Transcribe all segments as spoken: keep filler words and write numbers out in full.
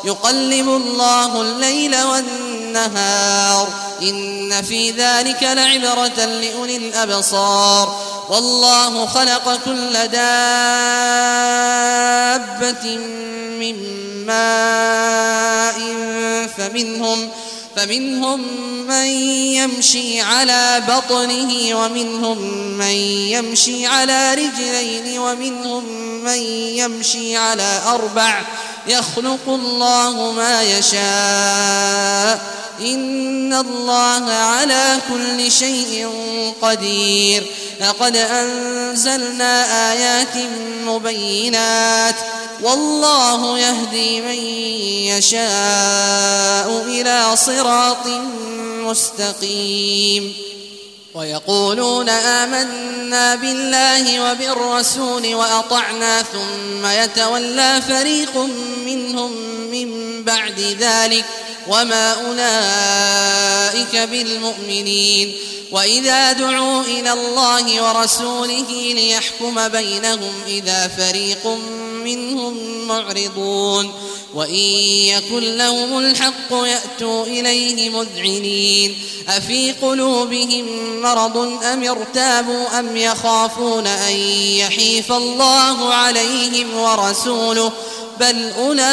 يقلب الله الليل والنهار إن في ذلك لعبرة لأولي الأبصار والله خلق كل دابة من ماء فمنهم فمنهم من يمشي على بطنه ومنهم من يمشي على رجلين ومنهم من يمشي على أربع يخلق الله ما يشاء إن الله على كل شيء قدير لقد أنزلنا آيات مبينات والله يهدي من يشاء إلى صراط مستقيم ويقولون آمنا بالله وبالرسول وأطعنا ثم يتولى فريق منهم من بعد ذلك وما أولئك بالمؤمنين وإذا دعوا إلى الله ورسوله ليحكم بينهم إذا فريق منهم معرضون وإن يكن لهم الحق يأتوا إليه مذعنين أفي قلوبهم مرض أم ارتابوا أم يخافون أن يحيف الله عليهم ورسوله بل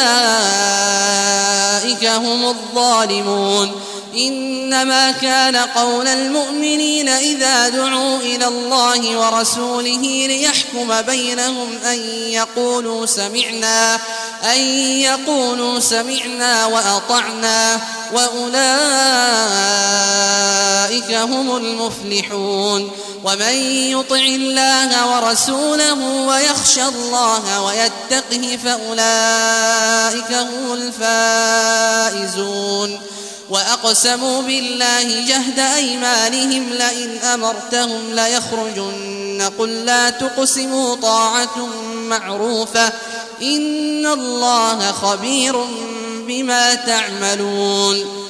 أولئك هم الظالمون إنما كان قول المؤمنين إذا دعوا إلى الله ورسوله ليحكم بينهم أن يقولوا سمعنا أن يقولوا سمعنا وأطعنا وأولئك هم المفلحون ومن يطع الله ورسوله ويخشى الله ويتقه فأولئك هم الفائزون وأقسموا بالله جهد أيمانهم لئن أمرتهم ليخرجن قل لا تقسموا طاعة معروفة إن الله خبير بما تعملون